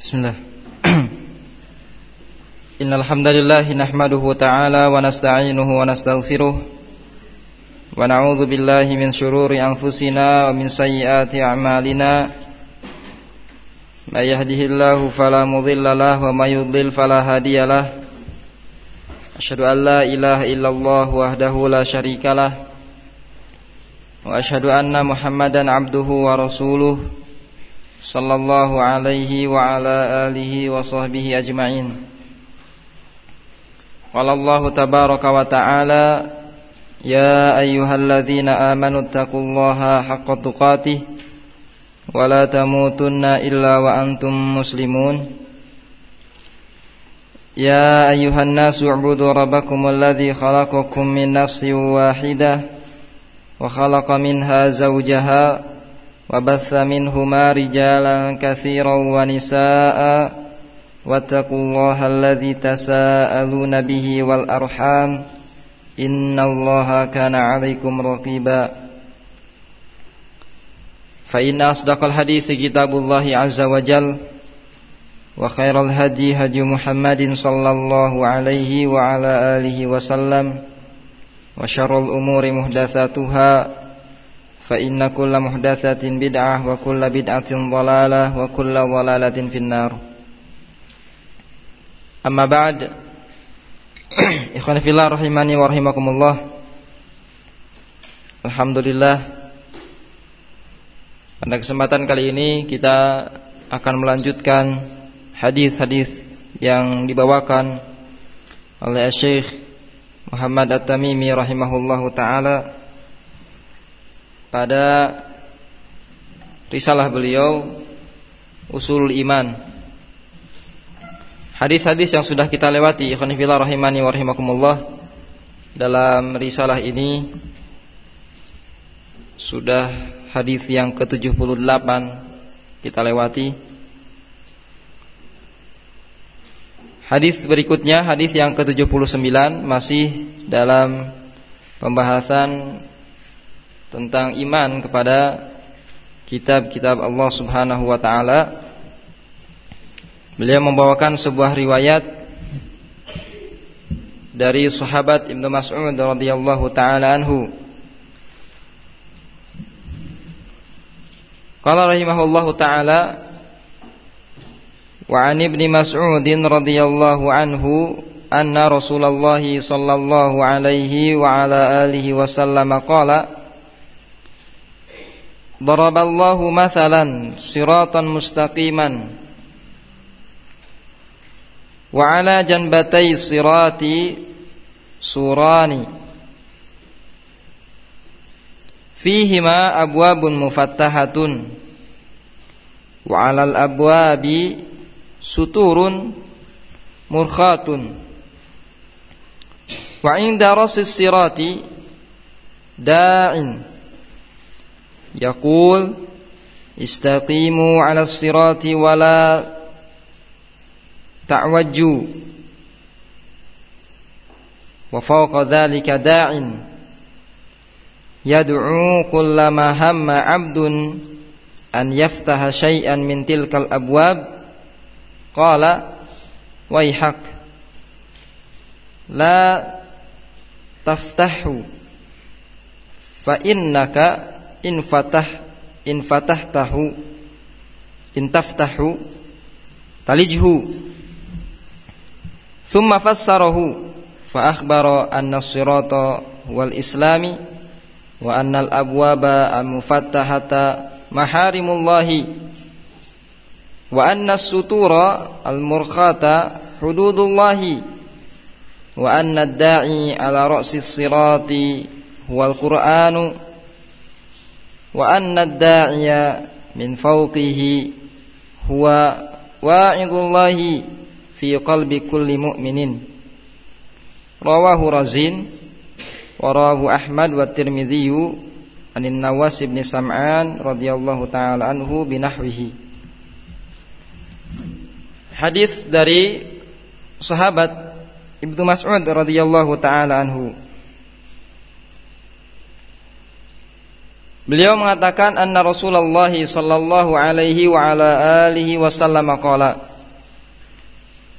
Bismillah. Innal hamdalillah nahmaduhu ta'ala wa nasta'inuhu wa nastaghfiruh wa na'udzu billahi min shururi anfusina wa min sayyiati a'malina. May yahdihillahu fala mudilla lahu wa may yudlil fala hadiyalah. Asyhadu an la ilaha illallah wahdahu la syarikalah wa asyhadu anna Muhammadan abduhu wa rasuluh sallallahu alaihi wa ala alihi wa sahbihi ajma'in. Qala Allahu tabaraka wa ta'ala, ya ayyuhalladzina amanu taqullaha haqqa tuqatih wa la tamutunna illa wa antum muslimun. Ya ayyuhan nasu u'budu rabbakumul ladzi khalaqakum min nafsin wahidah wa khalaqa minha zawjaha wa batha minhuma rijalan katsiran wa nisaa'a wattaqullaha alladzi tasaaluna bihi wal arham innallaha kana 'alaikum raqiba. Fa inna asdaqal hadithi kitabullahi azza wa jalla wa khairal hadi hadi Muhammadin sallallahu alaihi wa ala alihi wa sallam wa syarrul umuri muhdatsatuha fa inna kulla muhdatsatin bid'ah wa kulla bid'atin dhalalah wa kulla dhalalatin finnar. Amma ba'd. Ikhwan fillah rahimani wa rahimakumullah. Alhamdulillah, pada kesempatan kali ini kita akan melanjutkan hadis-hadis yang dibawakan oleh Syekh Muhammad At-Tamimi rahimahullahu taala pada risalah beliau Ushulul Iman. Hadis-hadis yang sudah kita lewati, ikhwan fillah rahimani wa rahimakumullah, dalam risalah ini sudah hadis yang ke-78 kita lewati. Hadis berikutnya, hadis yang ke-79, masih dalam pembahasan tentang iman kepada kitab-kitab Allah Subhanahu wa taala. Beliau membawakan sebuah riwayat dari sahabat Ibnu Mas'ud radhiyallahu taala anhu. Qala rahimahullahu taala, wa 'an Ibnu Mas'ud radhiyallahu anhu anna Rasulullah sallallahu alaihi wa ala alihi wasallam qala, daraballahu mathalan siratan mustaqiman wa ala janbatay sirati surani fihima abwabun mufattahatun wa alal abwabi suturun murkhatun wa inda rasis sirati da'in yaqul istaqimu 'ala as-sirati wa la ta'wajju wa fawqa dhalika da'in yad'u kullama hamma 'abdun an yaftaha syai'an min tilkal abwab qala wayhak la taftahu fa innaka in taftahu talijhu. Thumma fassarahu fa akhbara anna as-sirata wal islami wa anna al-abwaba al-mufattahata maharimullahi wa anna as-sutura al-murkhata hududullahi wa anna ad-da'i ala ra'si as-sirati huwal qur'anu wa anna ad-da'iya min fawqihi huwa wa'idullahi fi qalbi kulli mu'minin. Rawahu Razin wa rawahu Ahmad wa Tirmidzi anin Nawas bin Sam'an radhiyallahu ta'ala anhu binahwihi. Hadis dari sahabat Ibnu Mas'ud radhiyallahu ta'ala anhu. Beliau mengatakan anna Rasulullah sallallahu alaihi wa ala alihi wasallam qala,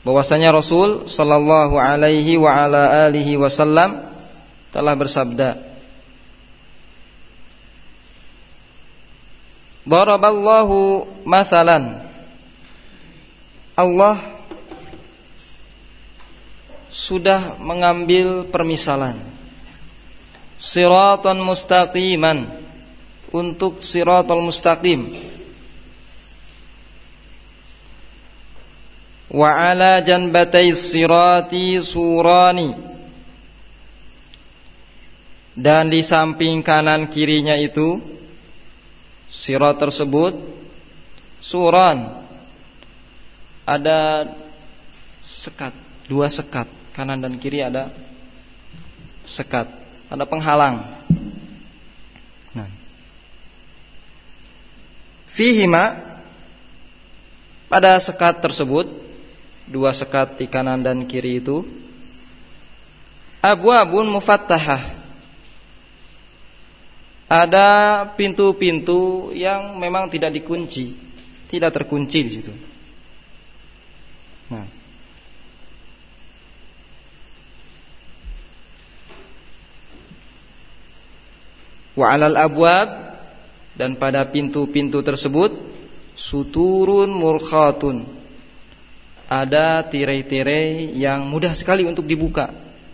bahwasanya Rasul sallallahu alaihi wa ala alihi wasallam telah bersabda, Daraballahu mathalan, Allah sudah mengambil permisalan, siratan mustaqiman, untuk siratal mustaqim, wa ala janbatay sirati surani, dan di samping kanan kirinya itu sirat tersebut suran, ada sekat, dua sekat, kanan dan kiri ada sekat, ada penghalang. Nah, fihima, pada sekat tersebut, dua sekat di kanan dan kiri itu, abwabun mufattahah, ada pintu-pintu yang memang tidak dikunci, tidak terkunci di situ. Nah, wa 'alal abwab, dan pada pintu-pintu tersebut, suturun murkhatun, ada tirai-tirai yang mudah sekali untuk dibuka.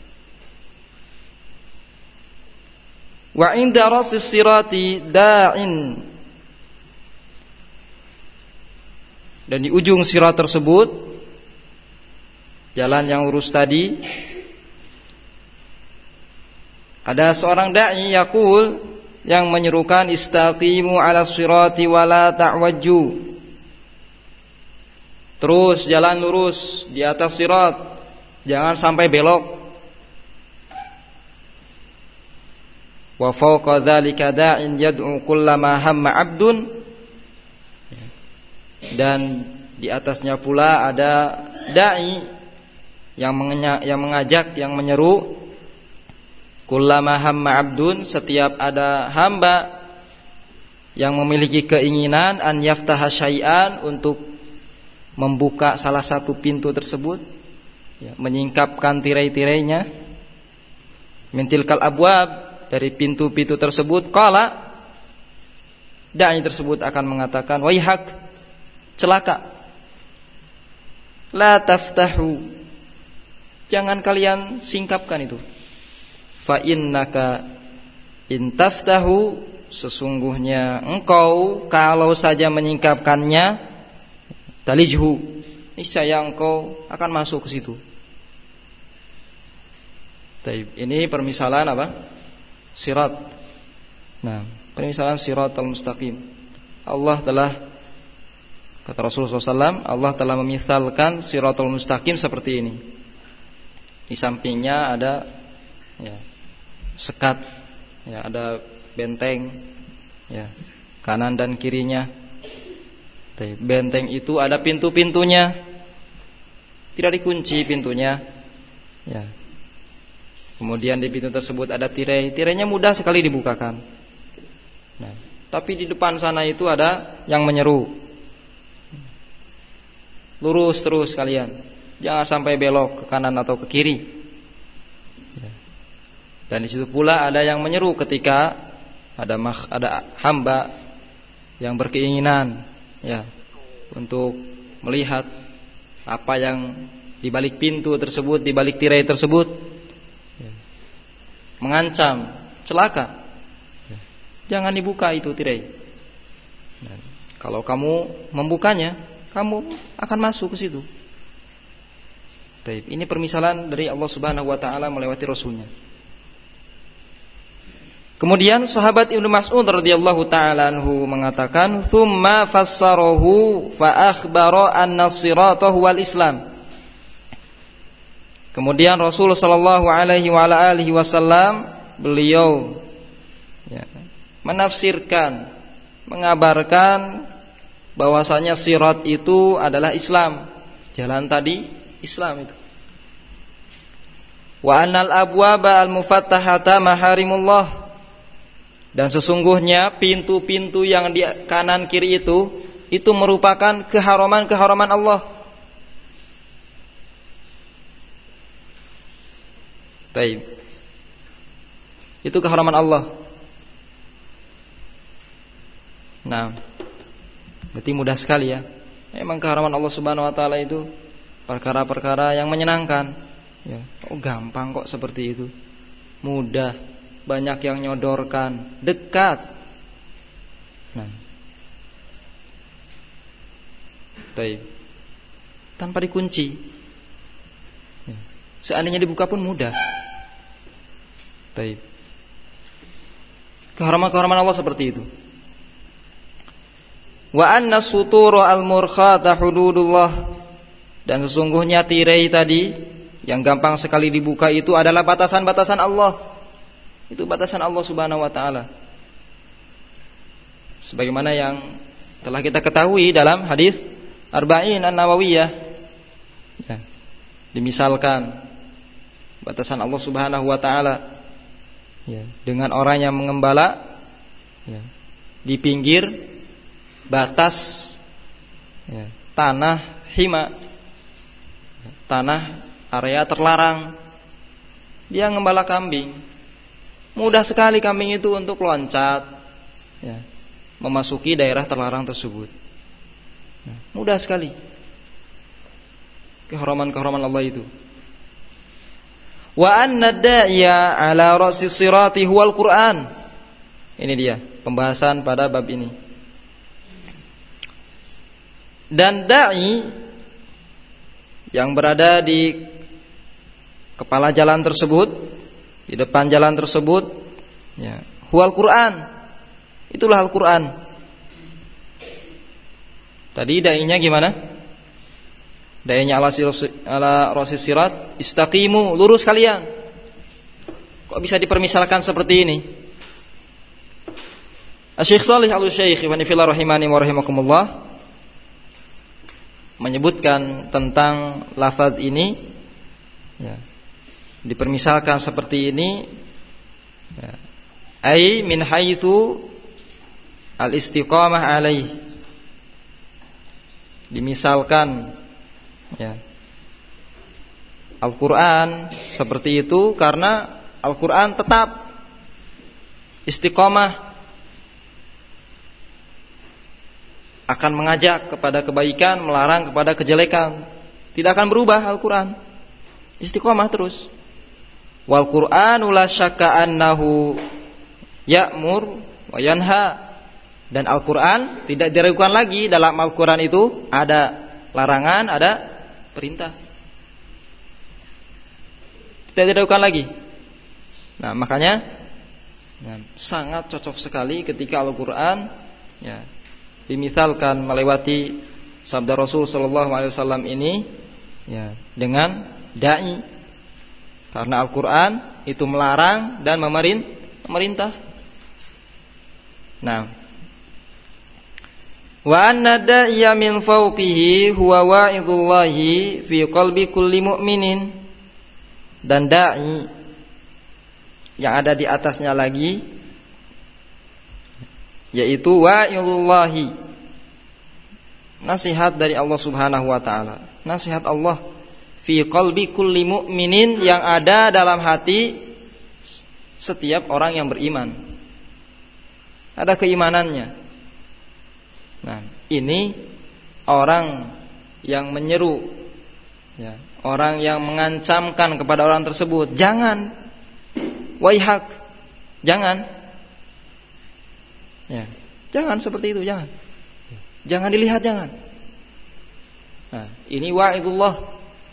Wa 'inda rasis sirati da'in, dan di ujung sirat tersebut, jalan yang lurus tadi, ada seorang da'i yaqul, yang menyerukan, istaqimu ala sirati wala ta'wajju, terus jalan lurus di atas sirat, jangan sampai belok. Wa fawqa dzalika da'in yad'u kullama hamma 'abdun, dan di atasnya pula ada da'i yang mengajak, yang menyeru, kullama hamma 'abdun, setiap ada hamba yang memiliki keinginan, an yaftaha syai'an, untuk membuka salah satu pintu tersebut, ya, menyingkapkan tirai-tirainya, min tilkal abwab, dari pintu-pintu tersebut, qala, da'i tersebut akan mengatakan, waihak, celaka, la taftahu, jangan kalian singkapkan itu, fa innaka in taftahu, sesungguhnya engkau kalau saja menyingkapkannya, talijhu, niscaya engkau akan masuk ke situ. Ini permisalan apa? Sirat. Nah, permisalan siratal mustaqim. Allah telah, kata Rasulullah SAW, Allah telah memisalkan siratal mustaqim seperti ini. Di sampingnya ada, ya, sekat, ya, ada benteng, ya, kanan dan kirinya. Benteng itu ada pintu-pintunya, tidak dikunci pintunya, ya. Kemudian di pintu tersebut ada tirai, tirainya mudah sekali dibukakan. Nah, tapi di depan sana itu ada yang menyeru, lurus terus kalian, jangan sampai belok ke kanan atau ke kiri. Dan di situ pula ada yang menyeru ketika ada hamba yang berkeinginan, ya, untuk melihat apa yang di balik pintu tersebut, di balik tirai tersebut, ya, mengancam celaka, ya, jangan dibuka itu tirai. Dan kalau kamu membukanya, kamu akan masuk ke situ. Ini permisalan dari Allah Subhanahu wa taala melewati Rasulnya. Kemudian sahabat Ibnu Mas'ud radhiyallahu taala anhu mengatakan, "Tsumma fassarahu fa akhbara anna as-sirata huwal Islam." Kemudian Rasul sallallahu alaihi wa ala alihi wasallam, beliau, ya, menafsirkan, mengabarkan bahwasanya sirat itu adalah Islam. Jalan tadi Islam itu. Wa annal abwaba al-mufattahata maharimullah. Dan sesungguhnya pintu-pintu yang di kanan kiri itu merupakan keharaman-keharaman Allah. Taib. Itu keharaman Allah. Nah, berarti mudah sekali ya. Memang keharaman Allah Subhanahu wa taala itu perkara-perkara yang menyenangkan. Ya, gampang kok seperti itu. Mudah, banyak yang nyodorkan, dekat. Nah. Taib. Tanpa dikunci. Ya. Seandainya dibuka pun mudah. Taib. Keharaman Allah seperti itu. Wa anna suturu al-murkhata hududullah. Dan sesungguhnya tirai tadi yang gampang sekali dibuka itu adalah batasan-batasan Allah. Itu batasan Allah Subhanahu wa taala. Sebagaimana yang telah kita ketahui dalam hadis Arba'in An-Nawawiyah. Ya. Dimisalkan batasan Allah Subhanahu wa taala, ya, dengan orang yang mengembala, ya, di pinggir batas, ya, tanah hima, tanah area terlarang. Dia ngembala kambing. Mudah sekali kambing itu untuk loncat, ya, memasuki daerah terlarang tersebut. Nah, mudah sekali. Kehormatan Allah itu. Wa anna da'iya ala ra'si sirati huwal Qur'an. Ini dia pembahasan pada bab ini. Dan da'i yang berada di kepala jalan tersebut, di depan jalan tersebut, ya, huwal Qur'an. Itulah Al-Qur'an. Tadi da'inya gimana? Da'inya ala rasis sirat, istaqimu, lurus kalian. Kok bisa dipermisalkan seperti ini? Asy-Syaikh Shalih Al-Utsaimin wa nafila rahimani wa rahimakumullah menyebutkan tentang lafaz ini, ya, dipermisalkan seperti ini, ya, ai min haitsu al-istiqamah alaih. Dimisalkan, ya, Al-Quran seperti itu karena Al-Quran tetap istiqamah, akan mengajak kepada kebaikan, melarang kepada kejelekan. Tidak akan berubah Al-Quran, istiqamah terus. Wal Qur'anu la syakka annahu ya'mur wa yanha. Dan Al-Quran tidak diragukan lagi, dalam Al-Quran itu ada larangan, ada perintah. Tidak diragukan lagi. Nah, makanya, nah, sangat cocok sekali ketika Al-Quran, ya, dimisalkan melewati sabda Rasul sallallahu alaihi wasallam ini, ya, dengan dai. Karena Al-Quran itu melarang dan memerintah. Nah, wa anna da'iya min fawqihi huwa wa'idullahi fi qalbi kulli mu'minin. Dan da'i yang ada di atasnya lagi, yaitu wa'idullahi, nasihat dari Allah Subhanahu wa ta'ala. Nasihat Allah fi qalbi kulli mu'minin, yang ada dalam hati setiap orang yang beriman. Ada keimanannya. Nah, ini orang yang menyeru, ya, orang yang mengancamkan kepada orang tersebut, jangan, waihak, jangan, ya, jangan seperti itu, jangan dilihat, jangan. Nah, ini wa'idullah.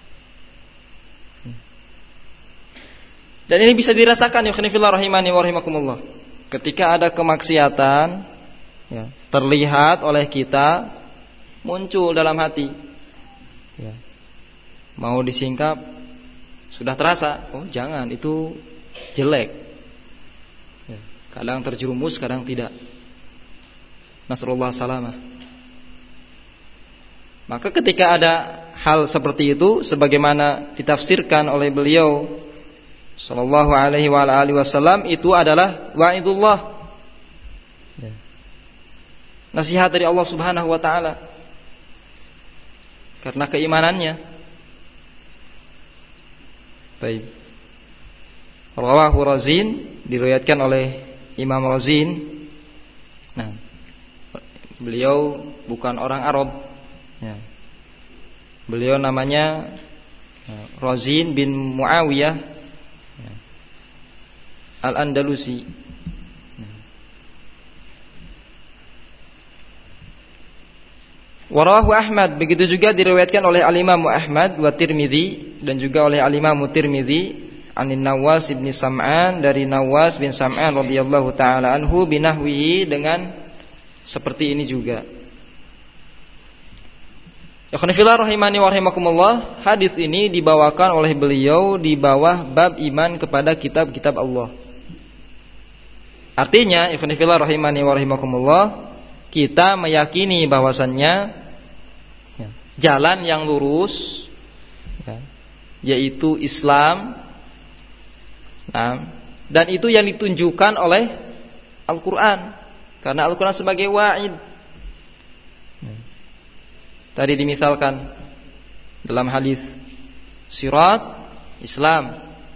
Dan ini bisa dirasakan, ya khonifillah rahimani wa rahimakumullah, ketika ada kemaksiatan, ya, terlihat oleh kita, muncul dalam hati, ya, mau disingkap sudah terasa, oh jangan, itu jelek, ya, kadang terjerumus, kadang tidak. Nasallallahu salamah. Maka ketika ada hal seperti itu, sebagaimana ditafsirkan oleh beliau sallallahu alaihi wa alihi wasallam, itu adalah wa'idullah, nasihat dari Allah Subhanahu wa ta'ala, karena keimanannya. Baik. Rawahu Razin, diriwayatkan oleh Imam Razin. Nah, beliau bukan orang Arab. Ya. Beliau namanya Razin bin Muawiyah Al-Andalusi. Warawahu Ahmad, begitu juga diriwayatkan oleh Al-Imam Ahmad wa Tirmidzi dan juga oleh Al-Imam Tirmidzi anin Nawas bin Sam'an, dari Nawas bin Sam'an radhiyallahu taala anhu binahwihi, dengan seperti ini juga. Ikhwan fillah rahimani wa rahimakumullah, hadis ini dibawakan oleh beliau di bawah bab iman kepada kitab-kitab Allah. Artinya, ikhwan fillah rahimani wa rahimakumullah, kita meyakini bahwasannya jalan yang lurus, yaitu Islam, dan itu yang ditunjukkan oleh Al-Quran, karena Al-Quran sebagai wa'id. Tadi dimisalkan dalam hadis sirat Islam.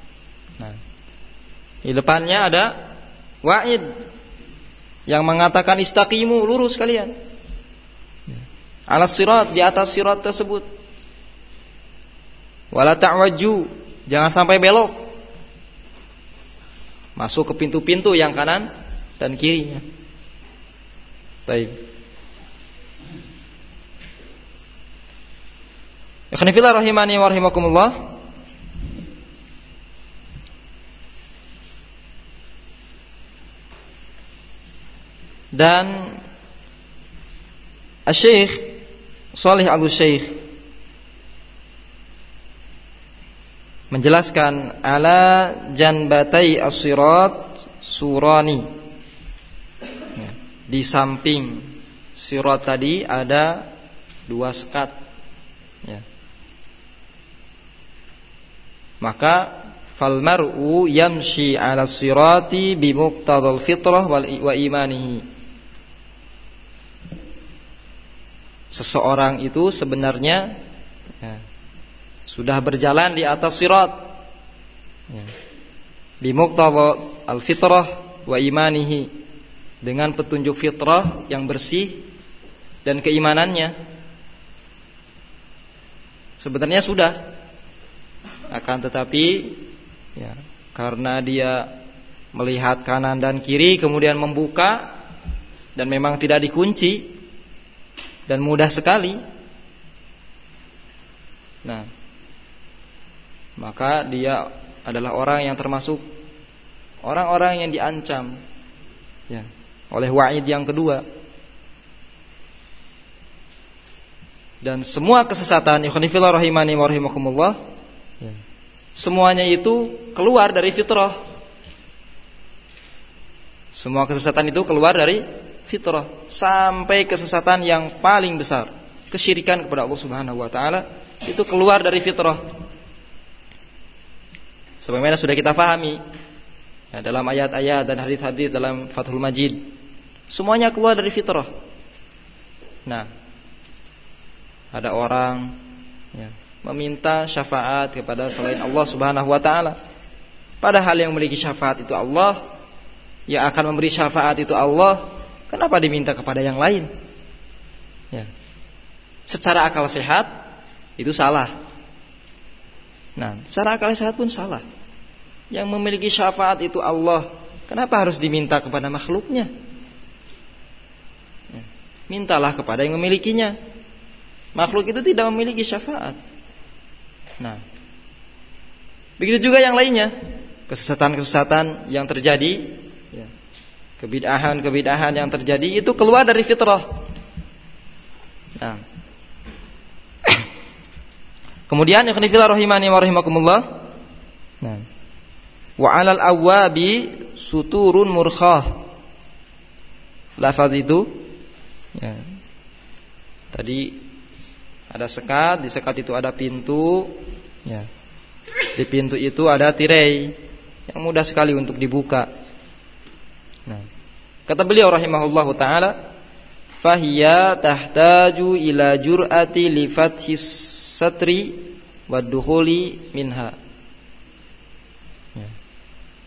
Di depannya ada wa'id yang mengatakan istaqimu, lurus kalian ala sirat, di atas sirat tersebut. Wala ta'waju, jangan sampai belok masuk ke pintu-pintu yang kanan dan kirinya. Baik. Ikhwan fillah rahimani wa rahimakumullah. Dan Syekh Shalih Al-Syekh menjelaskan ala janbatai as-sirat surani, di samping sirat tadi ada dua sekat, ya. Maka fal mar'u yamshi ala sirati bi muqtadal fitrah wa imanihi. Seseorang itu sebenarnya sudah berjalan di atas sirat, bi muqtadal al-fitrah wa imanihi, dengan petunjuk fitrah yang bersih dan keimanannya. Sebenarnya sudah, akan tetapi karena dia melihat kanan dan kiri kemudian membuka dan memang tidak dikunci dan mudah sekali, maka dia adalah orang yang termasuk orang-orang yang diancam oleh wa'id yang kedua. Dan semua kesesatan, ikhwan fillah rahimani wa rahimakumullah, semuanya itu keluar dari fitrah. Semua kesesatan itu keluar dari fitrah, sampai kesesatan yang paling besar, kesyirikan kepada Allah Subhanahu wa taala, itu keluar dari fitrah. Sebagaimana sudah kita fahami dalam ayat-ayat dan hadis-hadis dalam Fathul Majid, semuanya keluar dari fitrah. Ada orang meminta syafaat kepada selain Allah Subhanahu wa taala, padahal yang memiliki syafaat itu Allah, yang akan memberi syafaat itu Allah. Kenapa diminta kepada yang lain? Secara akal sehat itu salah. Secara akal sehat pun salah. Yang memiliki syafaat itu Allah, kenapa harus diminta kepada makhluknya? Mintalah kepada yang memilikinya. Makhluk itu tidak memiliki syafaat. Begitu juga yang lainnya, kesesatan-kesesatan yang terjadi, kebid'ahan yang terjadi itu keluar dari fitrah. Kemudian ikhwan fillah rahimani wa rahimakumullah, wa 'alal awwabi suturun murkhah. Lafaz itu tadi ada sekat, di sekat itu ada pintu, di pintu itu ada tirai yang mudah sekali untuk dibuka. Kata beliau rahimahullahu ta'ala, fahiya tahtaju ila jur'ati li fathis satri wa dukhuli minha.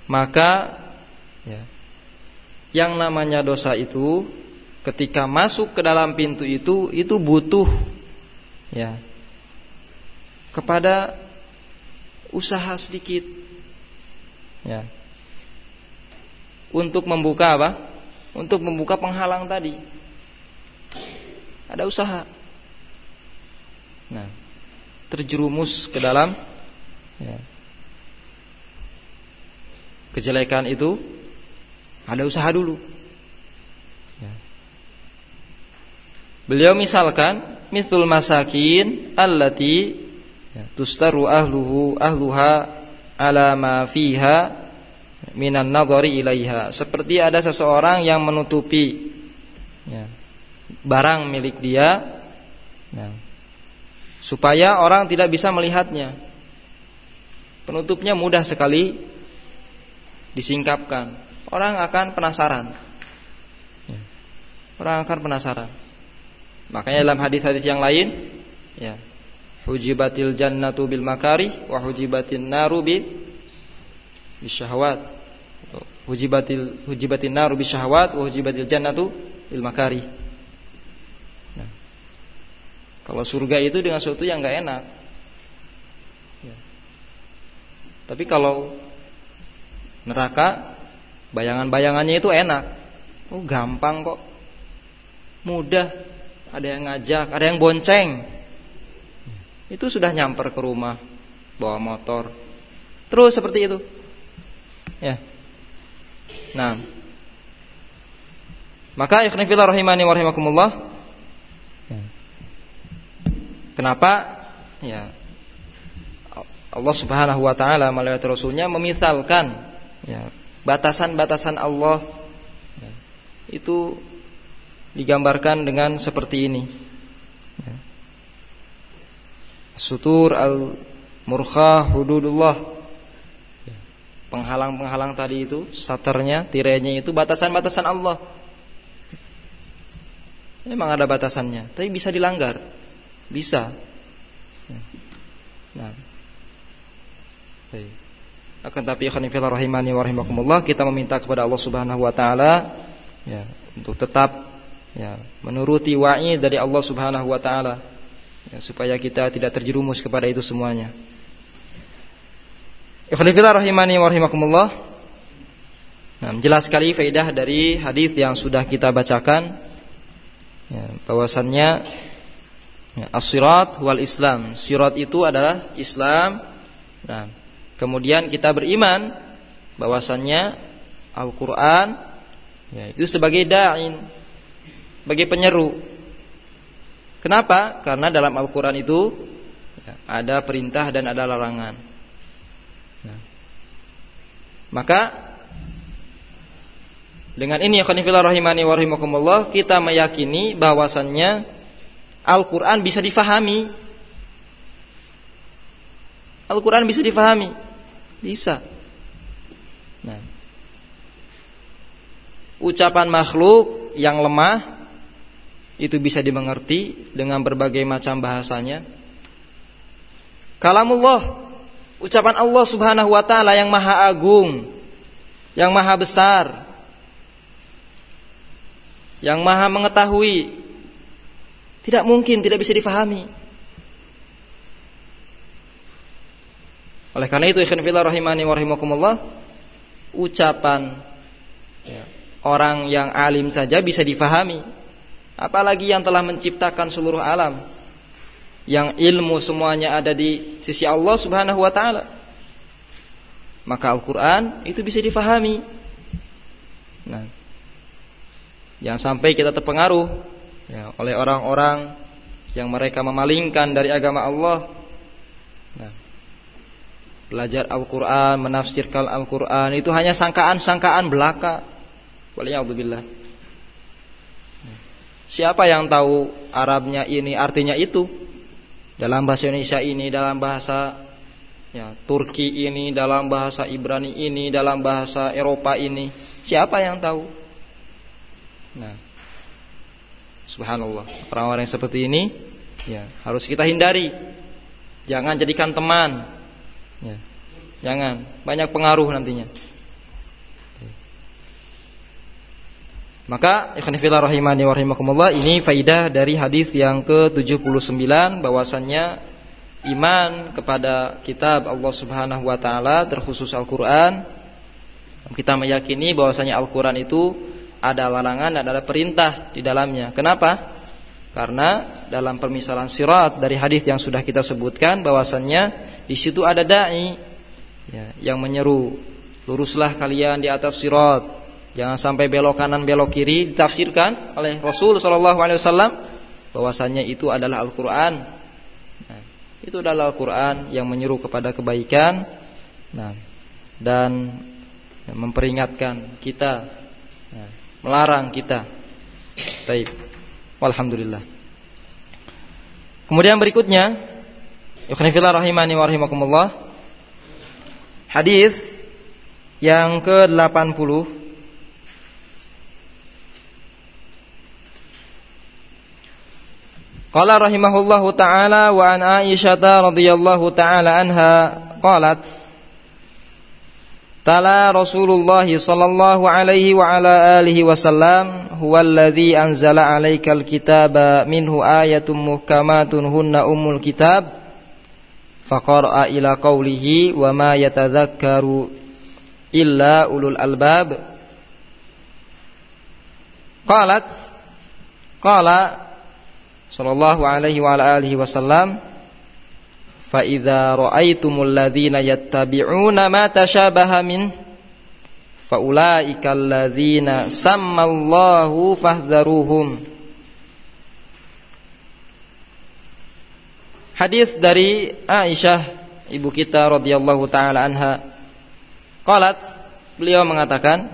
Maka ya, yang namanya dosa itu ketika masuk ke dalam pintu itu butuh ya kepada usaha sedikit ya untuk membuka apa? Untuk membuka penghalang tadi. Ada usaha. Nah, terjerumus ke dalam ya, kejelekan itu ada usaha dulu ya. Beliau misalkan mithul masakin allati ya, tustaru ahluha ala ma fiha minan nadhari ilaiha. Seperti ada seseorang yang menutupi ya, barang milik dia ya, supaya orang tidak bisa melihatnya. Penutupnya mudah sekali disingkapkan. Orang akan penasaran ya. Orang akan penasaran. Makanya dalam hadis-hadis yang lain ya, hujibatil jannatu bil makarih wa hujibatin naru bisyahawat. Hujibatin naru bisyahawat wa hujibatil jannatu bil makarih. Nah, kalau surga itu dengan sesuatu yang enggak enak. Ya. Tapi kalau neraka bayangan-bayangannya itu enak. Oh, gampang kok. Mudah. Ada yang ngajak, ada yang bonceng. Itu sudah nyamper ke rumah bawa motor. Terus seperti itu. Ya. Nah, maka ikhwan fillah rahimani wa rahimakumullah. Kenapa? Ya, Allah Subhanahu wa taala melalui Rasulnya memithalkan ya, batasan-batasan Allah ya, itu digambarkan dengan seperti ini. Ya. Sutur al-murkha hududullah. Penghalang-penghalang tadi itu, saternya, tirainya itu batasan-batasan Allah. Memang ada batasannya, tapi bisa dilanggar. Bisa. Nah. Akan tapi ikhwan fillah rahimani wa rahimakumullah, kita meminta kepada Allah Subhanahu wa taala ya, untuk tetap ya, menuruti wa'i dari Allah Subhanahu wa taala ya, supaya kita tidak terjerumus kepada itu semuanya. Ikhwan fillah rahimani wa rahimakumullah. Nah, jelas sekali faedah dari hadis yang sudah kita bacakan ya, bahwasannya ya, as-sirat wal Islam. Sirat itu adalah Islam. Nah, kemudian kita beriman bahwasannya Al-Qur'an ya, itu sebagai da'in, sebagai penyeru. Kenapa? Karena dalam Al-Qur'an itu ya, ada perintah dan ada larangan. Maka dengan ini ya khonifillah rahimani wa rahimakumullah, kita meyakini bahwasannya Al-Quran bisa difahami. Al-Quran bisa difahami. Bisa. Nah, ucapan makhluk yang lemah itu bisa dimengerti dengan berbagai macam bahasanya. Kalamullah, ucapan Allah Subhanahu wa taala yang maha agung, yang maha besar, yang maha mengetahui, tidak mungkin tidak bisa difahami. Oleh karena itu ikhwan fillah rahimani wa rahimakumullah, ucapan ya, orang yang alim saja bisa difahami, apalagi yang telah menciptakan seluruh alam, yang ilmu semuanya ada di sisi Allah Subhanahu wa taala. Maka Al-Qur'an itu bisa difahami. Nah, jangan sampai kita terpengaruh ya, oleh orang-orang yang mereka memalingkan dari agama Allah. Nah, belajar Al-Qur'an, menafsirkan Al-Qur'an itu hanya sangkaan-sangkaan belaka. Waliyadzubillah. Siapa yang tahu Arabnya ini artinya itu? Dalam bahasa Indonesia ini, dalam bahasa ya, Turki ini, dalam bahasa Ibrani ini, dalam bahasa Eropa ini, siapa yang tahu? Nah, subhanallah, orang-orang yang seperti ini ya, harus kita hindari. Jangan jadikan teman ya, jangan, banyak pengaruh nantinya Maka ikhwan fillah rahimani wa rahimakumullah, ini faidah dari hadis yang ke-79 bahwasannya iman kepada kitab Allah Subhanahu wa taala terkhusus Al-Qur'an. Kita meyakini bahwasanya Al-Qur'an itu ada larangan dan ada perintah di dalamnya. Kenapa? Karena dalam permisalan sirat dari hadis yang sudah kita sebutkan bahwasannya di situ ada dai yang menyeru, luruslah kalian di atas sirat, jangan sampai belok kanan belok kiri. Ditafsirkan oleh Rasul sallallahu alaihi wasallam bahwasannya itu adalah Al-Qur'an. Itu adalah Al-Qur'an yang menyeru kepada kebaikan, dan memperingatkan kita, melarang kita. Baik. Alhamdulillah. Kemudian berikutnya, ikhwan fillah rahimani wa rahimakumullah, hadis yang ke-80 qala rahimahullahu ta'ala wa an Aisyah radhiyallahu ta'ala anha qalat tala Rasulullah sallallahu alaihi wa ala alihi wasallam huwallazi anzala 'alaikal kitaba minhu ayatun muhkamatun hunna ummul kitab faqara'a ila qawlihi wa ma yatadhakkaru illa ulul albab. Qala sallallahu alaihi wa ala alihi wasallam fa idza ra'aitumul ladzina yattabi'una ma tashabaha min fa ulaikal ladzina sammallahu fahdharuhum. Hadis dari Aisyah ibu kita radhiyallahu taala anha, qalat, beliau mengatakan,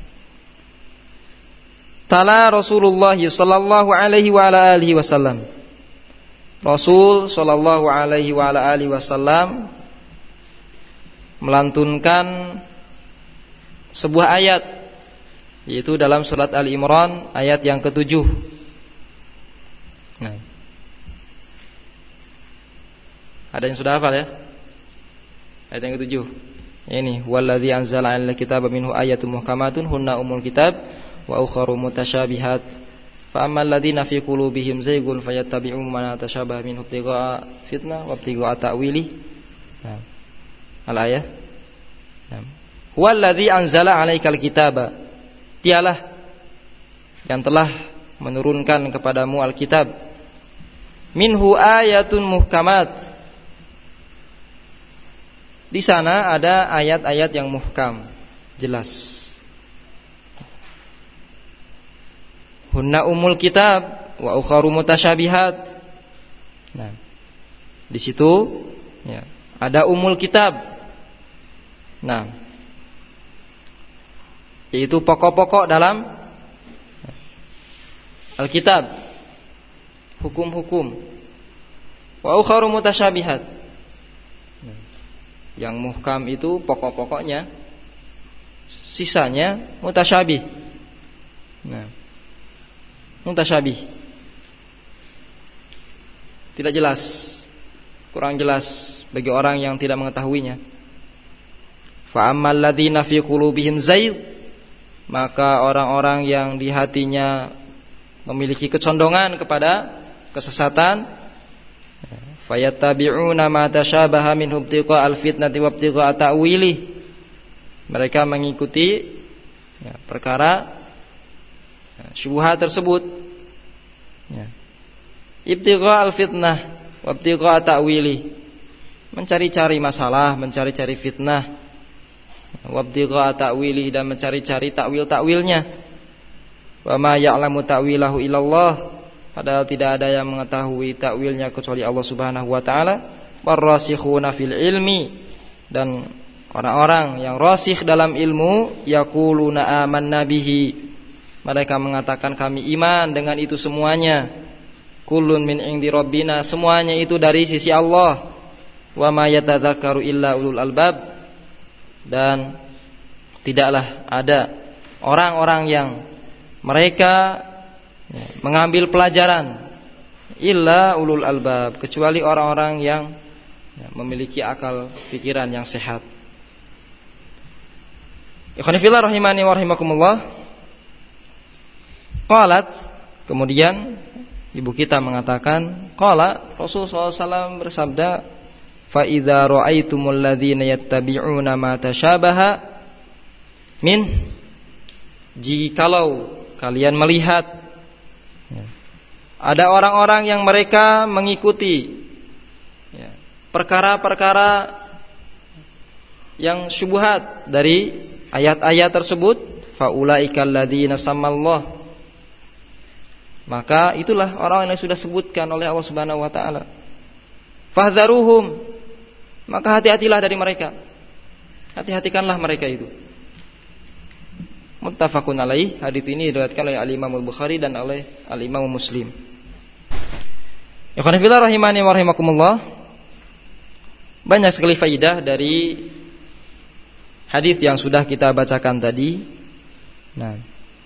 tala Rasulullah sallallahu alaihi wa ala alihi wasallam, Rasul sallallahu alaihi wa ala alihi wasallam melantunkan sebuah ayat, yaitu dalam surat Al-Imran ayat yang ke-7. Ada yang sudah hafal ya? Ayat yang ke-7. Ini wallazi anzala 'alal kitaba minhu ayatun muhkamatun hunna ummul kitab wa ukharu mutasyabihat fa ammal ladzina fi qulubihim zaygun fayattabi'u ma tashabaha minhu ibtigha'a fitnah wa ibtigha'a ta'wili. Al-ayah. Wallazi anzala 'alaikal kitaba, dialah yang telah menurunkan kepadamu Alkitab, minhu ayatun muhkamat, di sana ada ayat-ayat yang muhkam, jelas. Hunna umul kitab wa ukharu mutasyabihat. Nah, di situ ya, ada umul kitab. Nah, yaitu pokok-pokok dalam Alkitab, hukum-hukum. Wa ukharu mutasyabihat. Yang muhkam itu pokok-pokoknya, sisanya mutasyabih. Nah, mutasyabih tidak jelas, kurang jelas bagi orang yang tidak mengetahuinya. Fa ammal ladzina fi qulubihim zayg, maka orang-orang yang di hatinya memiliki kecondongan kepada kesesatan, fayattabi'una ma tashabaha minhu ibtigha'al fitnati wa ibtigha'a ta'wili, mereka mengikuti perkara syubhat tersebut, ibtigha'al fitnah wa ibtigha'a ta'wili, mencari-cari masalah, mencari-cari fitnah, wa ibtigha'a ta'wili, dan mencari-cari takwil-takwilnya. Wa ma ya'lamu ta'wilahu illallah, padahal tidak ada yang mengetahui takwilnya kecuali Allah Subhanahu wa taala. Warasikhuna fil ilmi, dan orang-orang yang rasikh dalam ilmu, yaquluna amanna bihi, mereka mengatakan kami iman dengan itu semuanya. Kullun min indi rabbina, semuanya itu dari sisi Allah. Wa ma yatadzakkaru illa ulul albab, dan tidaklah ada orang-orang yang mereka mengambil pelajaran illa ulul albab, kecuali orang-orang yang memiliki akal pikiran yang sehat. Ikhwan fillah rahimani wa rahimakumullah, Qalat, kemudian ibu kita mengatakan, qala Rasulullah SAW bersabda, fa idza ra'aitumul ladzina yattabi'una ma tashabaha min, jikalau kalian melihat ada orang-orang yang mereka mengikuti perkara-perkara yang syubhat dari ayat-ayat tersebut, faulaikal ladzina samallah, maka itulah orang yang sudah sebutkan oleh Allah Subhanahu wa taala. Fahdharuhum, maka hati-hatilah dari mereka. Hati-hatikanlah mereka itu. Muttafaqun alaih, hadis ini diriwayatkan oleh Al-Imam Al-Bukhari dan oleh Al-Imam Muslim. Ikhwan fillah rahimani wa rahimakumullah. Banyak sekali faidah dari hadis yang sudah kita bacakan tadi. Nah,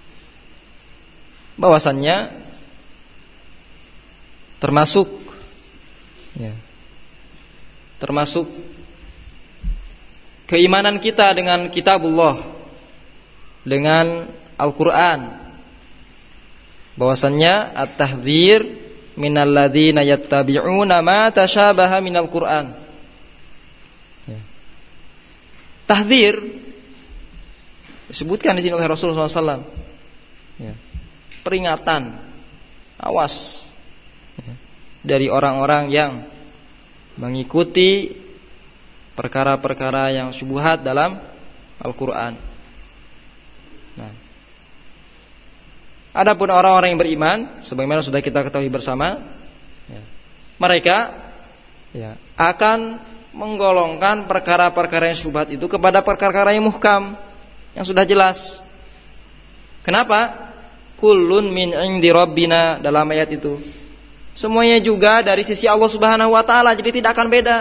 bahwasannya termasuk keimanan kita dengan kitabullah, dengan Al-Quran, bahwasannya at-tahdhir minal ladzina yattabi'una ma tashabaha minal Quran. Tahdzir disebutkan di sini oleh Rasulullah SAW. Peringatan, awas dari orang-orang yang mengikuti perkara-perkara yang syubhat dalam Al-Quran. Nah, adapun orang-orang yang beriman, sebagaimana sudah kita ketahui bersama, mereka akan menggolongkan perkara-perkara yang syubhat itu kepada perkara-perkara yang muhkam, yang sudah jelas. Kenapa? Kullun min indi rabbina, dalam ayat itu. Semuanya juga dari sisi Allah Subhanahu wa taala, jadi tidak akan beda.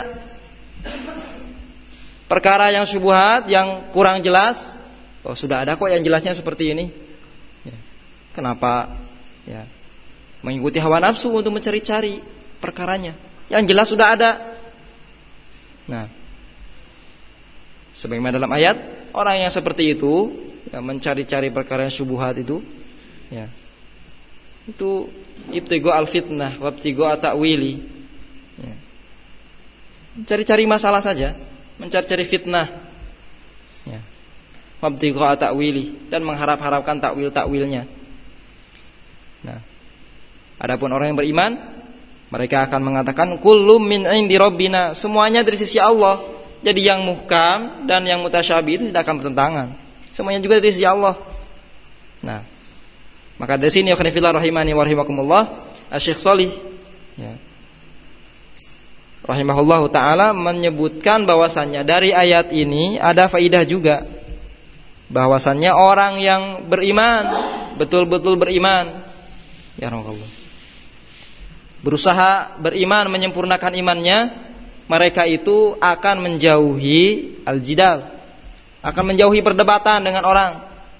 Perkara yang syubhat, yang kurang jelas, sudah ada kok yang jelasnya seperti ini. Kenapa mengikuti hawa nafsu untuk mencari-cari perkaranya? Yang jelas sudah ada. Nah, sebagaimana dalam ayat, orang yang seperti itu mencari-cari perkara yang syubhat itu, itu ibtigha al-fitnah wa ibtigha at-ta'wili. Mencari-cari masalah saja, mencari-cari fitnah. Wa ibtigha at-ta'wili, dan mengharap-harapkan takwil-takwilnya. Nah, adapun orang yang beriman, mereka akan mengatakan kullum min indi rabbina, semuanya dari sisi Allah. Jadi yang muhkam dan yang mutasyabih itu tidak akan bertentangan. Semuanya juga dari sisi Allah. Nah, maka dari sini ya khonifillah rahimani wa rahimakumullah, Asy-Syaikh Shalih rahimahullahu taala menyebutkan bahwasannya dari ayat ini ada faidah juga, bahwasannya orang yang beriman, betul-betul beriman, ya Allah, berusaha beriman, menyempurnakan imannya, mereka itu akan menjauhi al-jidal, akan menjauhi perdebatan dengan orang.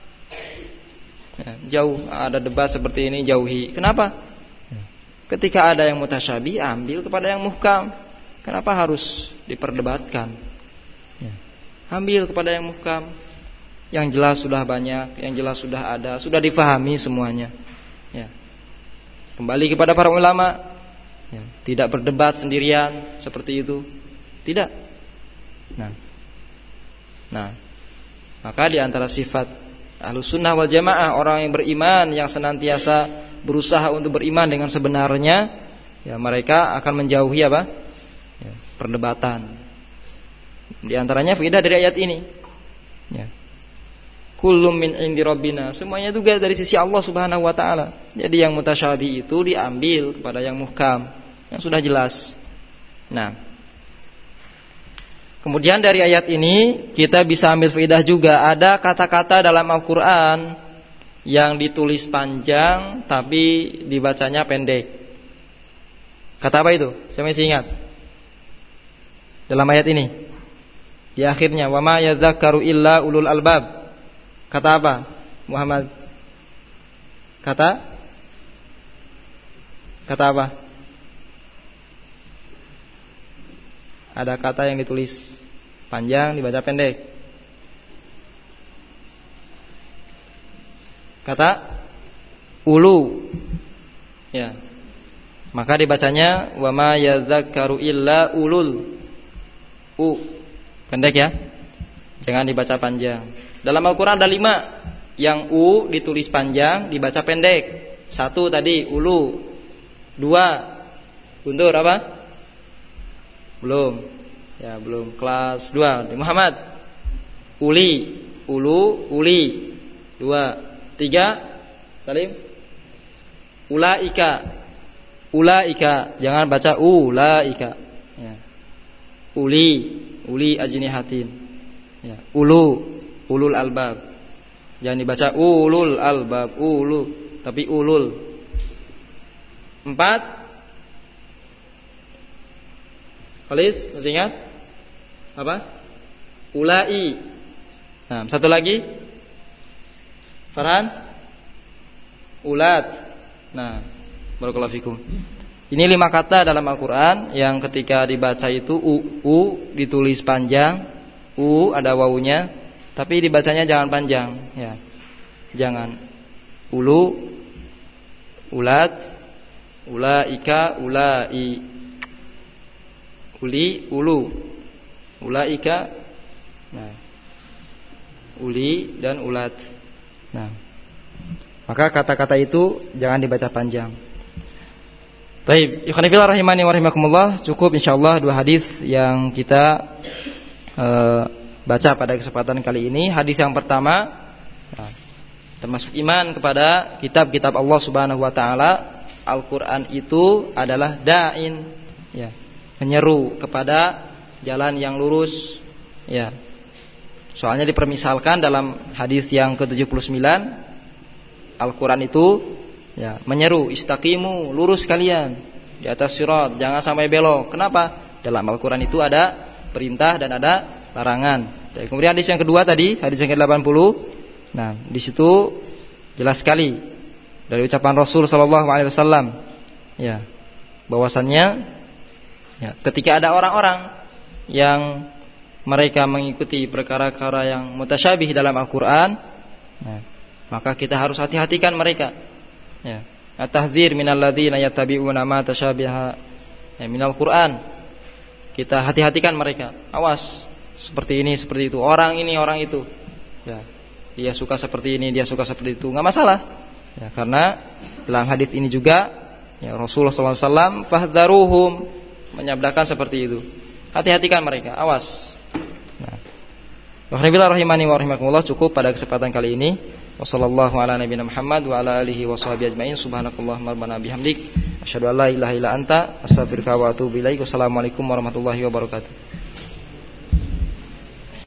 Jauh, ada debat seperti ini, jauhi. Kenapa? Ketika ada yang mutasyabih, ambil kepada yang muhkam. Kenapa harus diperdebatkan? Ambil kepada yang muhkam. Yang jelas sudah banyak, yang jelas sudah ada, sudah difahami semuanya. Kembali kepada para ulama, tidak berdebat sendirian seperti itu, tidak. Nah, maka di antara sifat Ahlus Sunnah wal Jamaah, orang yang beriman, yang senantiasa berusaha untuk beriman dengan sebenarnya, mereka akan menjauhi apa? Perdebatan. Di antaranya faidah dari ayat ini. Kullum min indi rabbina, semuanya juga dari sisi Allah Subhanahu wa taala. Jadi yang mutasyabih itu diambil kepada yang muhkam, yang sudah jelas. Nah, kemudian dari ayat ini kita bisa ambil faidah juga, ada kata-kata dalam Al-Qur'an yang ditulis panjang tapi dibacanya pendek. Kata apa itu? Saya masih ingat. Dalam ayat ini, di akhirnya, wa ma yadzakkaru illa ulul albab. Kata apa, Muhammad? Kata apa? Ada kata yang ditulis panjang dibaca pendek. Kata ulu. Ya. Maka dibacanya wa ma yadzakkaru illa ulul. Pendek ya. Jangan dibaca panjang. Dalam Al-Qur'an ada 5 yang ditulis panjang, dibaca pendek. 1 tadi ulu. 2 guntur apa? Belum. Ya, belum. Kelas 2. Muhammad. Uli, ulu, uli. 2. 3 Salim. Ulaika. Ulaika, jangan baca ulaika. Ya. Uli ajnihatin. Ya. Ulul albab. Jangan dibaca ulul albab, tapi ulul. 4 Khalis, masih ingat? Apa? Ulai. Nah, satu lagi. Farhan? Ulat. Nah, barakallahu fikum. Ini 5 kata dalam Al-Qur'an yang ketika dibaca itu ditulis panjang, ada wawunya, tapi dibacanya jangan panjang, ya. Jangan ulu, ulat, ulaika, ulai, uli, ulu, ulaika, nah, uli dan ulat. Nah, maka kata-kata itu jangan dibaca panjang. Baik, ikhwan fillah rahimani wa rahimakumullah, cukup insyaallah 2 hadis yang kita baca pada kesempatan kali ini. Hadis yang pertama, termasuk iman kepada kitab-kitab Allah Subhanahu wa taala. Al-Qur'an itu adalah da'in, ya, menyeru kepada jalan yang lurus, ya. Soalnya dipermisalkan dalam hadis yang ke-79, Al-Qur'an itu, ya, menyeru istaqimu, lurus kalian di atas sirat, jangan sampai belok. Kenapa? Dalam Al-Qur'an itu ada perintah dan ada larangan. Kemudian hadis yang kedua tadi, hadis yang ke-80. Nah, di situ jelas sekali dari ucapan Rasul sallallahu alaihi wasallam, ya, bahwasannya, ya, ketika ada orang-orang yang mereka mengikuti perkara-perkara yang mutasyabih dalam Al-Qur'an, nah, maka kita harus hati-hatikan mereka. Ya, at-tahdzir minal ladzina yattabi'una ma tasyabaha minal Qur'an. Kita hati-hatikan mereka. Awas, seperti ini, seperti itu. Orang ini, orang itu. Ya, dia suka seperti ini, dia suka seperti itu. Enggak masalah. Ya, karena dalam hadis ini juga, ya, Rasulullah SAW fahdharuhum, menyabdakan seperti itu. Hati-hatikan mereka. Awas. Nah, alhamdulillah rahimani wa rahimakumullah, cukup pada kesempatan kali ini. Wassallallahu ala nabiyina Muhammad wa ala alihi wa sahbihi ajmain. Subhanakallahumma rabbana bihamdik asyhadu an la ilaha illa anta astaghfiruka wa atubu ilaik. Wassalamualaikum warahmatullahi wabarakatuh.